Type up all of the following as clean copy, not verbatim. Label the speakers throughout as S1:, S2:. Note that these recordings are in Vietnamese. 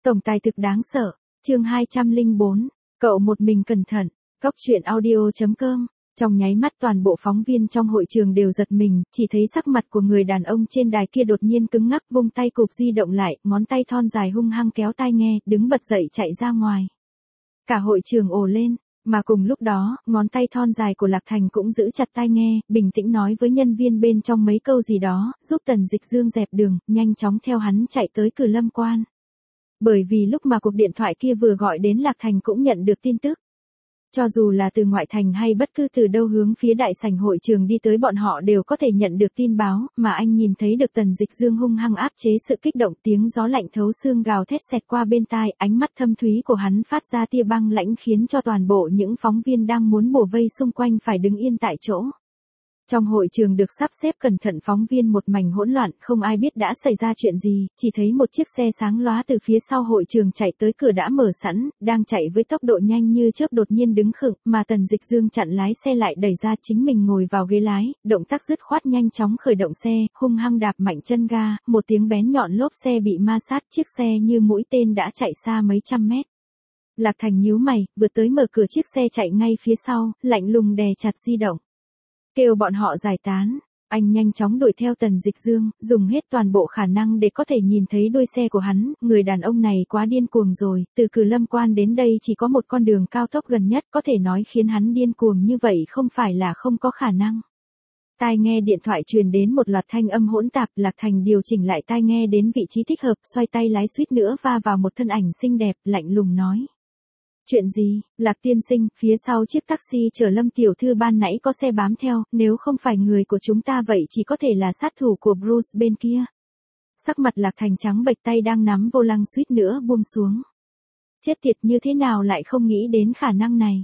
S1: Tổng tài thực đáng sợ, chương 204, cậu một mình cẩn thận, Cóc truyện audio.com. Trong nháy mắt toàn bộ phóng viên trong hội trường đều giật mình, chỉ thấy sắc mặt của người đàn ông trên đài kia đột nhiên cứng ngắc, vung tay cụp di động lại, ngón tay thon dài hung hăng kéo tai nghe, đứng bật dậy chạy ra ngoài. Cả hội trường ồ lên, mà cùng lúc đó, ngón tay thon dài của Lạc Thành cũng giữ chặt tai nghe, bình tĩnh nói với nhân viên bên trong mấy câu gì đó, giúp Tần Dịch Dương dẹp đường, nhanh chóng theo hắn chạy tới Cử Lâm Quan. Bởi vì lúc mà cuộc điện thoại kia vừa gọi đến Lạc Thành cũng nhận được tin tức. Cho dù là từ ngoại thành hay bất cứ từ đâu hướng phía đại sảnh hội trường đi tới bọn họ đều có thể nhận được tin báo, mà anh nhìn thấy được Tần Dịch Dương hung hăng áp chế sự kích động, tiếng gió lạnh thấu xương gào thét xẹt qua bên tai, ánh mắt thâm thúy của hắn phát ra tia băng lãnh khiến cho toàn bộ những phóng viên đang muốn bủa vây xung quanh phải đứng yên tại chỗ. Trong hội trường được sắp xếp cẩn thận, phóng viên một mảnh hỗn loạn, không ai biết đã xảy ra chuyện gì, chỉ thấy một chiếc xe sáng lóa từ phía sau hội trường chạy tới, cửa đã mở sẵn, đang chạy với tốc độ nhanh như chớp đột nhiên đứng khựng, mà Tần Dịch Dương chặn lái xe lại, đẩy ra chính mình ngồi vào ghế lái, động tác dứt khoát nhanh chóng khởi động xe, hung hăng đạp mạnh chân ga, một tiếng bén nhọn lốp xe bị ma sát, chiếc xe như mũi tên đã chạy xa mấy trăm mét. Lạc Thành nhíu mày, vượt tới mở cửa chiếc xe chạy ngay phía sau, lạnh lùng đè chặt di động. Kêu bọn họ giải tán, anh nhanh chóng đuổi theo Tần Dịch Dương, dùng hết toàn bộ khả năng để có thể nhìn thấy đuôi xe của hắn, người đàn ông này quá điên cuồng rồi, từ Cử Lâm Quan đến đây chỉ có một con đường cao tốc gần nhất, có thể nói khiến hắn điên cuồng như vậy không phải là không có khả năng. Tai nghe điện thoại truyền đến một loạt thanh âm hỗn tạp, Lạc Thành điều chỉnh lại tai nghe đến vị trí thích hợp, xoay tay lái suýt nữa va vào một thân ảnh xinh đẹp, lạnh lùng nói. Chuyện gì, Lạc tiên sinh, phía sau chiếc taxi chở Lâm tiểu thư ban nãy có xe bám theo, nếu không phải người của chúng ta vậy chỉ có thể là sát thủ của Bruce bên kia. Sắc mặt Lạc Thành trắng bệch, tay đang nắm vô lăng suýt nữa buông xuống. Chết tiệt, như thế nào lại không nghĩ đến khả năng này.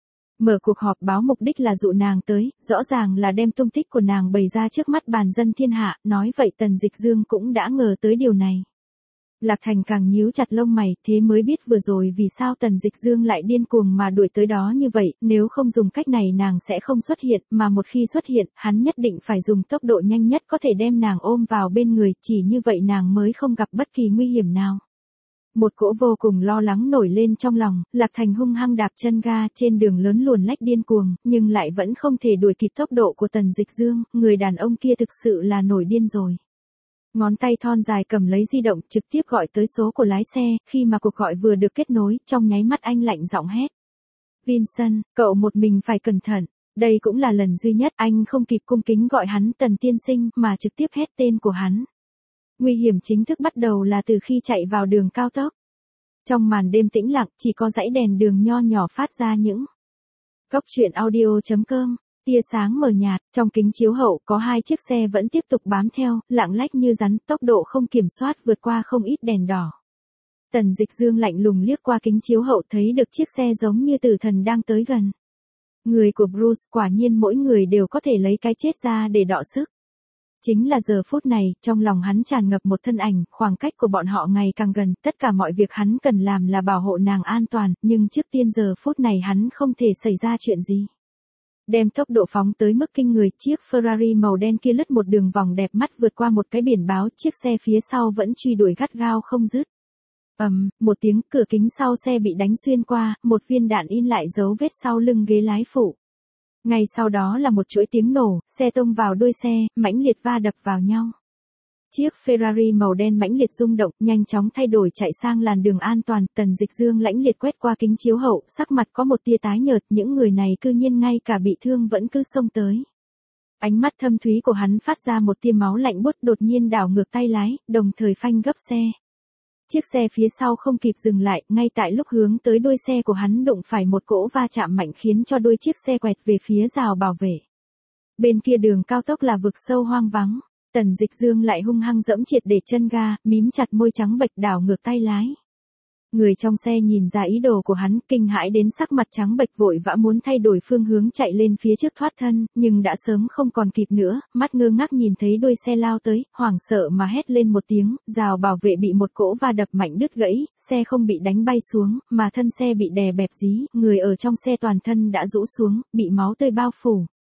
S1: Mở cuộc họp báo mục đích là dụ nàng tới, rõ ràng là đem tung tích của nàng bày ra trước mắt bàn dân thiên hạ, nói vậy Tần Dịch Dương cũng đã ngờ tới điều này. Lạc Thành càng nhíu chặt lông mày, thế mới biết vừa rồi vì sao Tần Dịch Dương lại điên cuồng mà đuổi tới đó như vậy, nếu không dùng cách này nàng sẽ không xuất hiện, mà một khi xuất hiện, hắn nhất định phải dùng tốc độ nhanh nhất có thể đem nàng ôm vào bên người, chỉ như vậy nàng mới không gặp bất kỳ nguy hiểm nào. Một cỗ vô cùng lo lắng nổi lên trong lòng, Lạc Thành hung hăng đạp chân ga, trên đường lớn luồn lách điên cuồng, nhưng lại vẫn không thể đuổi kịp tốc độ của Tần Dịch Dương, người đàn ông kia thực sự là nổi điên rồi. Ngón tay thon dài cầm lấy di động, trực tiếp gọi tới số của lái xe, khi mà cuộc gọi vừa được kết nối, trong nháy mắt anh lạnh giọng hét. Vincent, cậu một mình phải cẩn thận, đây cũng là lần duy nhất anh không kịp cung kính gọi hắn Tần tiên sinh, mà trực tiếp hét tên của hắn. Nguy hiểm chính thức bắt đầu là từ khi chạy vào đường cao tốc. Trong màn đêm tĩnh lặng, chỉ có dãy đèn đường nho nhỏ phát ra những Cóc truyện audio.com. Tia sáng mờ nhạt, trong kính chiếu hậu có hai chiếc xe vẫn tiếp tục bám theo, lạng lách như rắn, tốc độ không kiểm soát vượt qua không ít đèn đỏ. Tần Dịch Dương lạnh lùng liếc qua kính chiếu hậu thấy được chiếc xe giống như tử thần đang tới gần. Người của Bruce, quả nhiên mỗi người đều có thể lấy cái chết ra để đọ sức. Chính là giờ phút này, trong lòng hắn tràn ngập một thân ảnh, khoảng cách của bọn họ ngày càng gần, tất cả mọi việc hắn cần làm là bảo hộ nàng an toàn, nhưng trước tiên giờ phút này hắn không thể xảy ra chuyện gì. Đem tốc độ phóng tới mức kinh người, chiếc Ferrari màu đen kia lướt một đường vòng đẹp mắt vượt qua một cái biển báo, chiếc xe phía sau vẫn truy đuổi gắt gao không dứt. Một tiếng, cửa kính sau xe bị đánh xuyên qua, một viên đạn in lại dấu vết sau lưng ghế lái phụ. Ngay sau đó là một chuỗi tiếng nổ, xe tông vào đuôi xe, mãnh liệt va đập vào nhau. Chiếc Ferrari màu đen mãnh liệt rung động, nhanh chóng thay đổi chạy sang làn đường an toàn, Tần Dịch Dương lãnh liệt quét qua kính chiếu hậu, sắc mặt có một tia tái nhợt, những người này cư nhiên ngay cả bị thương vẫn cứ xông tới. Ánh mắt thâm thúy của hắn phát ra một tia máu lạnh buốt, đột nhiên đảo ngược tay lái, đồng thời phanh gấp xe. Chiếc xe phía sau không kịp dừng lại, ngay tại lúc hướng tới đuôi xe của hắn đụng phải một cỗ va chạm mạnh khiến cho đuôi chiếc xe quẹt về phía rào bảo vệ. Bên kia đường cao tốc là vực sâu hoang vắng. Tần Dịch Dương lại hung hăng dẫm triệt để chân ga, mím chặt môi trắng bệch đảo ngược tay lái. Người trong xe nhìn ra ý đồ của hắn, kinh hãi đến sắc mặt trắng bệch vội vã muốn thay đổi phương hướng chạy lên phía trước thoát thân, nhưng đã sớm không còn kịp nữa, mắt ngơ ngác nhìn thấy đuôi xe lao tới, hoảng sợ mà hét lên một tiếng, rào bảo vệ bị một cỗ va đập mạnh đứt gãy, xe không bị đánh bay xuống, mà thân xe bị đè bẹp dí, người ở trong xe toàn thân đã rũ xuống, bị máu tươi bao phủ.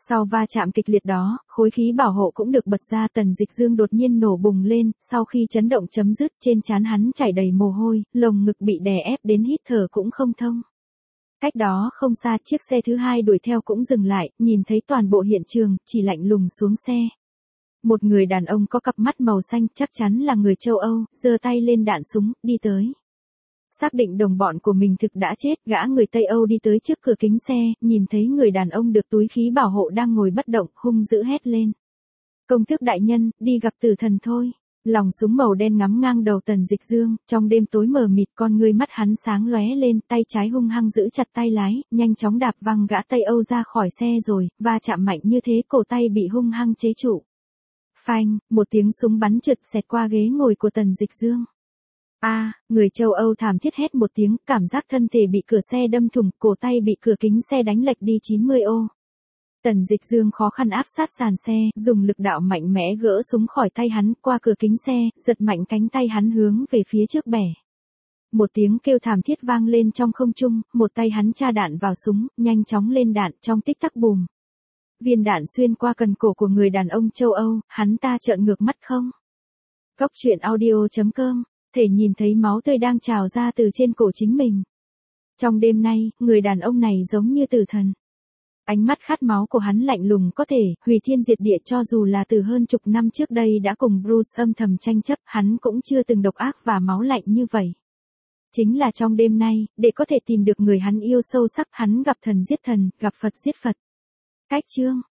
S1: Sau va chạm kịch liệt đó, khối khí bảo hộ cũng được bật ra. Tần Dịch Dương đột nhiên nổ bùng lên, sau khi chấn động chấm dứt, trên trán hắn chảy đầy mồ hôi, lồng ngực bị đè ép đến hít thở cũng không thông. Cách đó không xa, chiếc xe thứ hai đuổi theo cũng dừng lại, nhìn thấy toàn bộ hiện trường, chỉ lạnh lùng xuống xe. Một người đàn ông có cặp mắt màu xanh, chắc chắn là người châu Âu, giơ tay lên đạn súng, đi tới. Xác định đồng bọn của mình thực đã chết, gã người Tây Âu đi tới trước cửa kính xe, nhìn thấy người đàn ông được túi khí bảo hộ đang ngồi bất động, hung dữ hét lên. Công tước đại nhân, đi gặp tử thần thôi. Lòng súng màu đen ngắm ngang đầu Tần Dịch Dương, trong đêm tối mờ mịt con ngươi mắt hắn sáng lóe lên, tay trái hung hăng giữ chặt tay lái, nhanh chóng đạp văng gã Tây Âu ra khỏi xe rồi, va chạm mạnh như thế cổ tay bị hung hăng chế trụ. Phanh, một tiếng súng bắn trượt xẹt qua ghế ngồi của Tần Dịch Dương. Người châu Âu thảm thiết hét một tiếng, cảm giác thân thể bị cửa xe đâm thủng, cổ tay bị cửa kính xe đánh lệch đi 90 ô. Tần Dịch Dương khó khăn áp sát sàn xe, dùng lực đạo mạnh mẽ gỡ súng khỏi tay hắn, qua cửa kính xe, giật mạnh cánh tay hắn hướng về phía trước bẻ. Một tiếng kêu thảm thiết vang lên trong không trung, một tay hắn tra đạn vào súng, nhanh chóng lên đạn, trong tích tắc bùm. Viên đạn xuyên qua cần cổ của người đàn ông châu Âu, hắn ta trợn ngược mắt không. Góc truyện audio.com, thể nhìn thấy máu tươi đang trào ra từ trên cổ chính mình. Trong đêm nay, người đàn ông này giống như tử thần. Ánh mắt khát máu của hắn lạnh lùng có thể hủy thiên diệt địa, cho dù là từ hơn chục năm trước đây đã cùng Bruce âm thầm tranh chấp, hắn cũng chưa từng độc ác và máu lạnh như vậy. Chính là trong đêm nay, để có thể tìm được người hắn yêu sâu sắc, hắn gặp thần giết thần, gặp Phật giết Phật. Cách chương